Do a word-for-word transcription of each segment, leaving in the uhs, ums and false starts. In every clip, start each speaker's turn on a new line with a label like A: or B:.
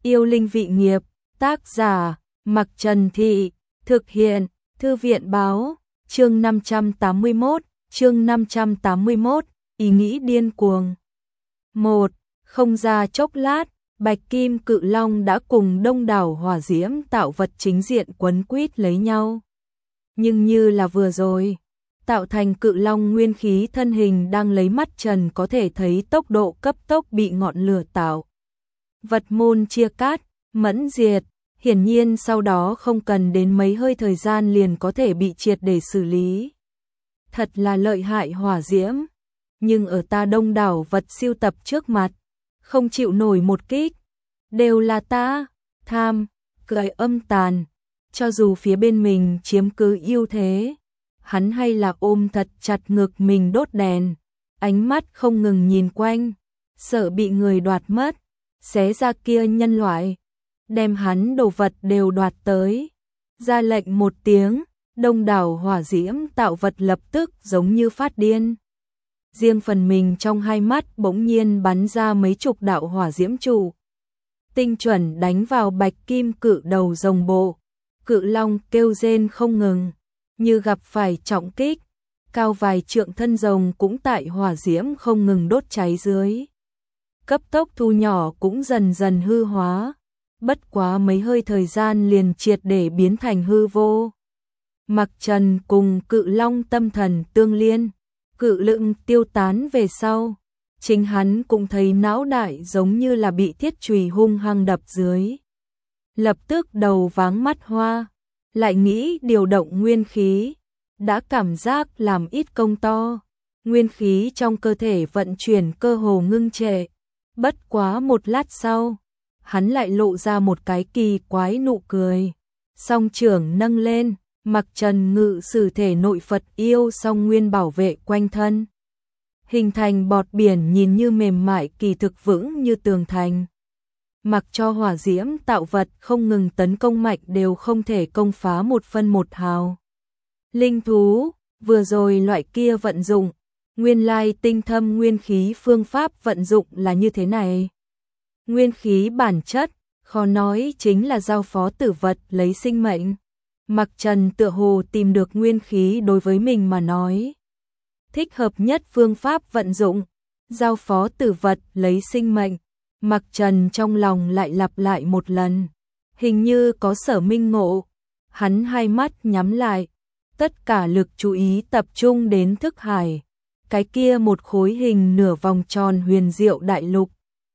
A: Yêu linh vị nghiệp, tác giả, Mặc Trần Thị, thực hiện, Thư viện báo, chương năm trăm tám mươi mốt, chương năm trăm tám mươi mốt, ý nghĩ điên cuồng. một. Không ra chốc lát, Bạch Kim Cự Long đã cùng đông đảo hỏa diễm tạo vật chính diện quấn quýt lấy nhau. Nhưng như là vừa rồi, tạo thành Cự Long nguyên khí thân hình đang lấy mắt trần có thể thấy tốc độ cấp tốc bị ngọn lửa tạo vật môn chia cắt, mẫn diệt, hiển nhiên sau đó không cần đến mấy hơi thời gian liền có thể bị triệt để xử lý. Thật là lợi hại hỏa diễm, nhưng ở ta đông đảo vật siêu tập trước mặt, không chịu nổi một kích, đều là ta, tham, cười âm tàn, cho dù phía bên mình chiếm cứ ưu thế, hắn hay là ôm thật chặt ngực mình đốt đèn, ánh mắt không ngừng nhìn quanh, sợ bị người đoạt mất, xé ra kia nhân loại, đem hắn đồ vật đều đoạt tới. Ra lệnh một tiếng, đông đảo hỏa diễm tạo vật lập tức giống như phát điên. Riêng phần mình trong hai mắt bỗng nhiên bắn ra mấy chục đạo hỏa diễm trụ. Tinh chuẩn đánh vào Bạch Kim Cự đầu rồng bộ. Cự Long kêu rên không ngừng, như gặp phải trọng kích. Cao vài trượng thân rồng cũng tại hỏa diễm không ngừng đốt cháy dưới. Cấp tốc thu nhỏ cũng dần dần hư hóa. Bất quá mấy hơi thời gian liền triệt để biến thành hư vô. Mặc Trần cùng Cự Long tâm thần tương liên, cự lượng tiêu tán về sau, chính hắn cũng thấy não đại giống như là bị thiết chùy hung hăng đập dưới. Lập tức đầu váng mắt hoa, lại nghĩ điều động nguyên khí, đã cảm giác làm ít công to, nguyên khí trong cơ thể vận chuyển cơ hồ ngưng trệ. Bất quá một lát sau, hắn lại lộ ra một cái kỳ quái nụ cười, song trưởng nâng lên, Mặc Trần ngự sử thể nội Phật yêu song nguyên bảo vệ quanh thân, hình thành bọt biển nhìn như mềm mại kỳ thực vững như tường thành. Mặc cho hỏa diễm tạo vật không ngừng tấn công mạnh đều không thể công phá một phân một hào. Linh thú, vừa rồi loại kia vận dụng, nguyên lai tinh thâm nguyên khí phương pháp vận dụng là như thế này. Nguyên khí bản chất, khó nói chính là giao phó tử vật lấy sinh mệnh. Mặc Trần tựa hồ tìm được nguyên khí đối với mình mà nói. Thích hợp nhất phương pháp vận dụng, giao phó tử vật lấy sinh mệnh. Mặc Trần trong lòng lại lặp lại một lần, hình như có sở minh ngộ. Hắn hai mắt nhắm lại, tất cả lực chú ý tập trung đến thức hải. Cái kia một khối hình nửa vòng tròn huyền diệu đại lục,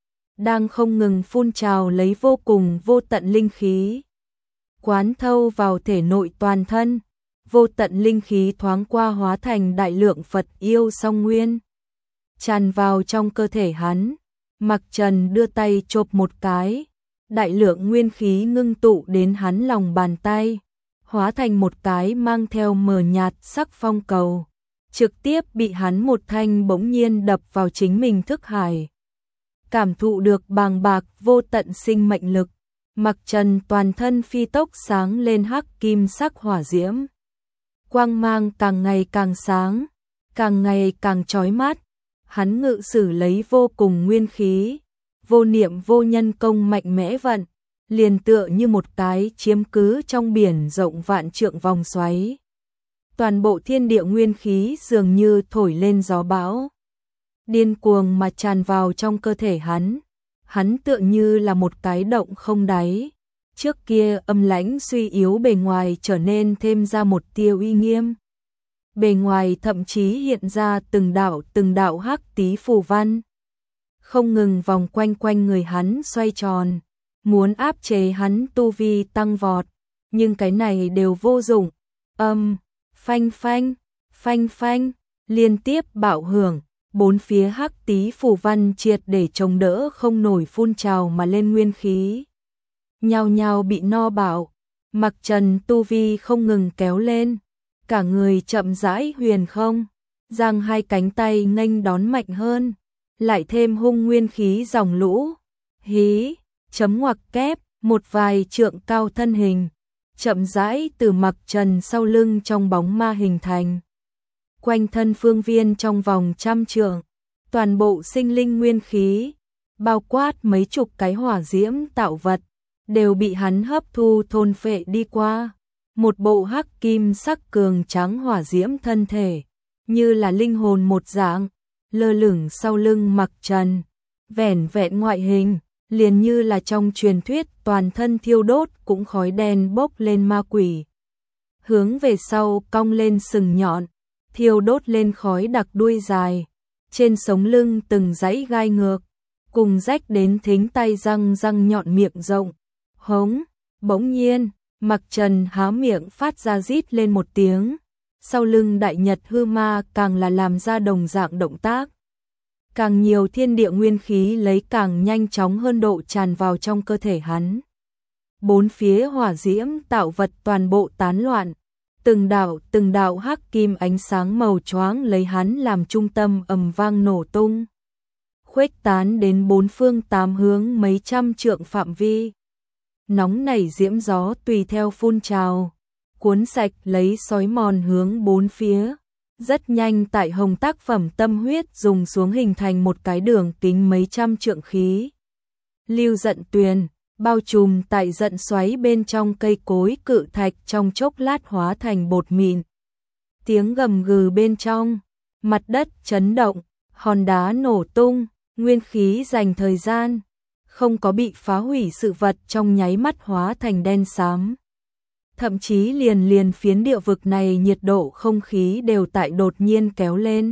A: đang không ngừng phun trào lấy vô cùng vô tận linh khí. Quán thâu vào thể nội toàn thân, vô tận linh khí thoáng qua hóa thành đại lượng Phật yêu song nguyên, tràn vào trong cơ thể hắn. Mặc Trần đưa tay chộp một cái, đại lượng nguyên khí ngưng tụ đến hắn lòng bàn tay, hóa thành một cái mang theo mờ nhạt sắc phong cầu, trực tiếp bị hắn một thanh bỗng nhiên đập vào chính mình thức hải. Cảm thụ được bàng bạc vô tận sinh mệnh lực, Mặc Trần toàn thân phi tốc sáng lên hắc kim sắc hỏa diễm. Quang mang càng ngày càng sáng, càng ngày càng chói mắt. Hắn ngự sử lấy vô cùng nguyên khí, vô niệm vô nhân công mạnh mẽ vận, liền tựa như một cái chiếm cứ trong biển rộng vạn trượng vòng xoáy. Toàn bộ thiên địa nguyên khí dường như thổi lên gió bão, điên cuồng mà tràn vào trong cơ thể hắn. Hắn tựa như là một cái động không đáy, trước kia âm lãnh suy yếu bề ngoài trở nên thêm ra một tia uy nghiêm. Bề ngoài thậm chí hiện ra từng đạo từng đạo hắc tí phù văn, không ngừng vòng quanh quanh người hắn xoay tròn, muốn áp chế hắn tu vi tăng vọt, nhưng cái này đều vô dụng. Âm, phanh phanh, phanh phanh, liên tiếp bạo hưởng, bốn phía hắc tí phù văn triệt để chống đỡ không nổi phun trào mà lên nguyên khí, nhao nhao bị no bạo. Mặc Trần tu vi không ngừng kéo lên, cả người chậm rãi huyền không, giang hai cánh tay nghênh đón mạnh hơn, lại thêm hung nguyên khí dòng lũ. Hí, chấm ngoặc kép, một vài trượng cao thân hình, chậm rãi từ Mặc Trần sau lưng trong bóng ma hình thành. Quanh thân phương viên trong vòng trăm trượng, toàn bộ sinh linh nguyên khí, bao quát mấy chục cái hỏa diễm tạo vật, đều bị hắn hấp thu thôn phệ đi qua. Một bộ hắc kim sắc cường trắng hỏa diễm thân thể, như là linh hồn một dạng, lơ lửng sau lưng Mặc Trần, vẻn vẹn ngoại hình, liền như là trong truyền thuyết toàn thân thiêu đốt cũng khói đen bốc lên ma quỷ. Hướng về sau cong lên sừng nhọn, thiêu đốt lên khói đặc đuôi dài, trên sống lưng từng dãy gai ngược, cùng rách đến thính tay răng răng nhọn miệng rộng. Hống, bỗng nhiên, Mặc Trần há miệng phát ra rít lên một tiếng, sau lưng đại nhật hư ma càng là làm ra đồng dạng động tác. Càng nhiều thiên địa nguyên khí lấy càng nhanh chóng hơn độ tràn vào trong cơ thể hắn. Bốn phía hỏa diễm tạo vật toàn bộ tán loạn, từng đạo từng đạo hắc kim ánh sáng màu choáng lấy hắn làm trung tâm ầm vang nổ tung, khuếch tán đến bốn phương tám hướng mấy trăm trượng phạm vi. Nóng nảy diễm gió tùy theo phun trào, cuốn sạch lấy xói mòn hướng bốn phía. Rất nhanh tại hồng tác phẩm tâm huyết dùng xuống hình thành một cái đường kính mấy trăm trượng khí. Lưu giận tuyền, bao trùm tại giận xoáy bên trong cây cối cự thạch trong chốc lát hóa thành bột mịn. Tiếng gầm gừ bên trong, mặt đất chấn động, hòn đá nổ tung, nguyên khí dành thời gian, không có bị phá hủy, sự vật trong nháy mắt hóa thành đen xám. Thậm chí liền liền phiến địa vực này nhiệt độ không khí đều tại đột nhiên kéo lên.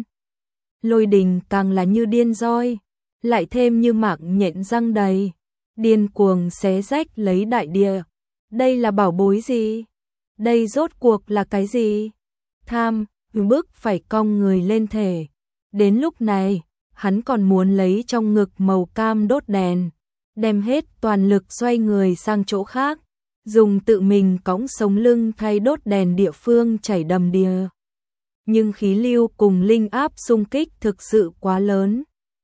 A: Lôi đình càng là như điên roi, lại thêm như mạng nhện răng đầy, điên cuồng xé rách lấy đại địa. Đây là bảo bối gì? Đây rốt cuộc là cái gì? Tham, bức phải cong người lên thể. Đến lúc này, hắn còn muốn lấy trong ngực màu cam đốt đèn, đem hết toàn lực xoay người sang chỗ khác, dùng tự mình cõng sống lưng thay đốt đèn địa phương chảy đầm đìa. Nhưng khí lưu cùng linh áp xung kích thực sự quá lớn.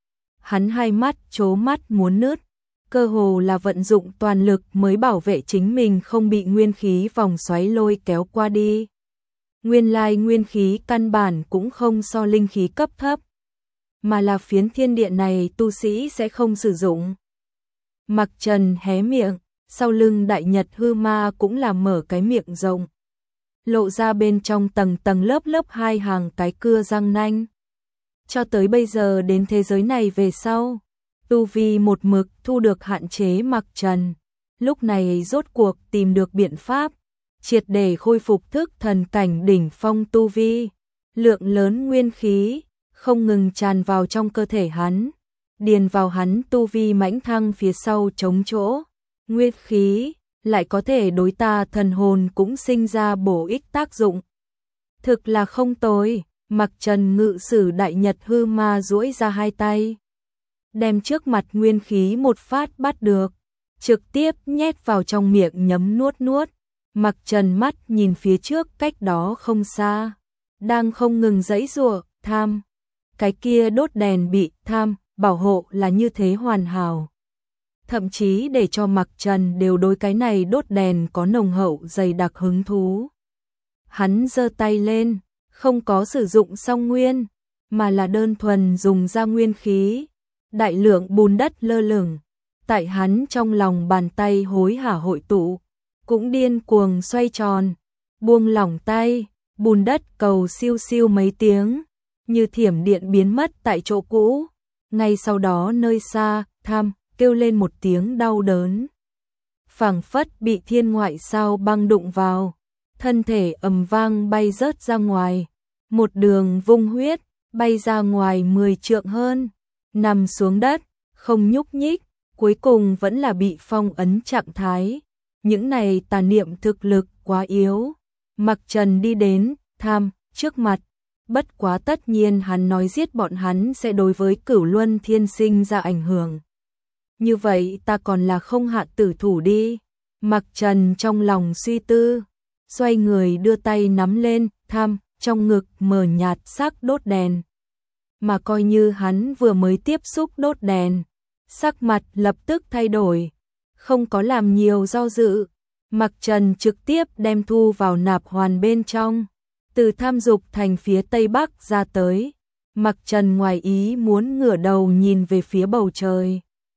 A: Hắn hai mắt trố mắt muốn nứt, cơ hồ là vận dụng toàn lực mới bảo vệ chính mình không bị nguyên khí vòng xoáy lôi kéo qua đi. Nguyên lai nguyên khí căn bản cũng không so linh khí cấp thấp, mà là phiến thiên địa này tu sĩ sẽ không sử dụng. Mặc Trần hé miệng, sau lưng đại nhật hư ma cũng là mở cái miệng rộng, lộ ra bên trong tầng tầng lớp lớp hai hàng cái cưa răng nanh. Cho tới bây giờ đến thế giới này về sau, tu vi một mực thu được hạn chế Mặc Trần, lúc này rốt cuộc tìm được biện pháp, triệt để khôi phục thức thần cảnh đỉnh phong tu vi. Lượng lớn nguyên khí không ngừng tràn vào trong cơ thể hắn, điền vào hắn tu vi mãnh thăng phía sau chống chỗ. Nguyên khí lại có thể đối ta thần hồn cũng sinh ra bổ ích tác dụng. Thực là không tồi. Mặc Trần ngự sử đại nhật hư ma duỗi ra hai tay, đem trước mặt nguyên khí một phát bắt được, trực tiếp nhét vào trong miệng nhấm nuốt nuốt. Mặc Trần mắt nhìn phía trước cách đó không xa, đang không ngừng giãy giụa. Tham, cái kia đốt đèn bị tham bảo hộ là như thế hoàn hảo, thậm chí để cho Mặc Trần đều đối cái này đốt đèn có nồng hậu dày đặc hứng thú. Hắn giơ tay lên, không có sử dụng song nguyên, mà là đơn thuần dùng ra nguyên khí. Đại lượng bùn đất lơ lửng tại hắn trong lòng bàn tay hối hả hội tụ, cũng điên cuồng xoay tròn. Buông lỏng tay, bùn đất cầu siêu siêu mấy tiếng, như thiểm điện biến mất tại chỗ cũ. Ngay sau đó nơi xa, Tham kêu lên một tiếng đau đớn, phảng phất bị thiên ngoại sao băng đụng vào, thân thể ầm vang bay rớt ra ngoài, một đường vung huyết, bay ra ngoài mười trượng hơn, nằm xuống đất, không nhúc nhích, cuối cùng vẫn là bị phong ấn trạng thái. Những này tà niệm thực lực quá yếu. Mặc Trần đi đến Tham trước mặt, bất quá tất nhiên hắn nói giết bọn hắn sẽ đối với Cửu Luân Thiên sinh ra ảnh hưởng. Như vậy ta còn là không hạ tử thủ đi. Mặc Trần trong lòng suy tư, xoay người đưa tay nắm lên Tham trong ngực mờ nhạt sắc đốt đèn. Mà coi như hắn vừa mới tiếp xúc đốt đèn, sắc mặt lập tức thay đổi, không có làm nhiều do dự. Mặc Trần trực tiếp đem thu vào nạp hoàn bên trong, từ Tham Dục thành phía tây bắc ra tới. Mặc Trần ngoài ý muốn ngửa đầu nhìn về phía bầu trời.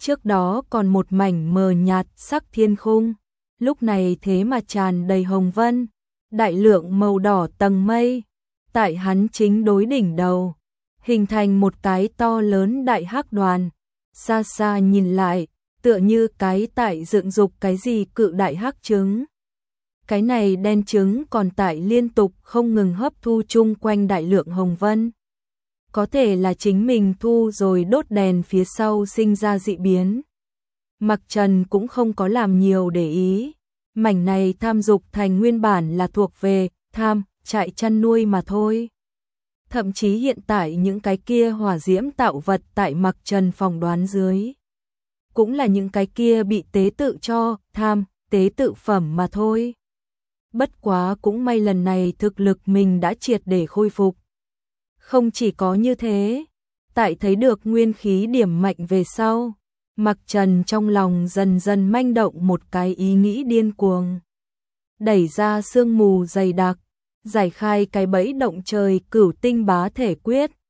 A: Trước đó còn một mảnh mờ nhạt sắc thiên khung, lúc này thế mà tràn đầy hồng vân, đại lượng màu đỏ tầng mây, tại hắn chính đối đỉnh đầu, hình thành một cái to lớn đại hắc đoàn, xa xa nhìn lại, tựa như cái tại dựng dục cái gì cự đại hắc trứng. Cái này đen trứng còn tại liên tục không ngừng hấp thu chung quanh đại lượng hồng vân. Có thể là chính mình thu rồi đốt đèn phía sau sinh ra dị biến. Mặc Trần cũng không có làm nhiều để ý. Mảnh này tham dục thành nguyên bản là thuộc về tham, trại chăn nuôi mà thôi. Thậm chí hiện tại những cái kia hỏa diễm tạo vật tại Mặc Trần phỏng đoán dưới. Cũng là những cái kia bị tế tự cho, tham, tế tự phẩm mà thôi. Bất quá cũng may lần này thực lực mình đã triệt để khôi phục. Không chỉ có như thế, tại thấy được nguyên khí điểm mạnh về sau, Mặc Trần trong lòng dần dần manh động một cái ý nghĩ điên cuồng. Đẩy ra sương mù dày đặc, giải khai cái bẫy động trời cửu tinh bá thể quyết,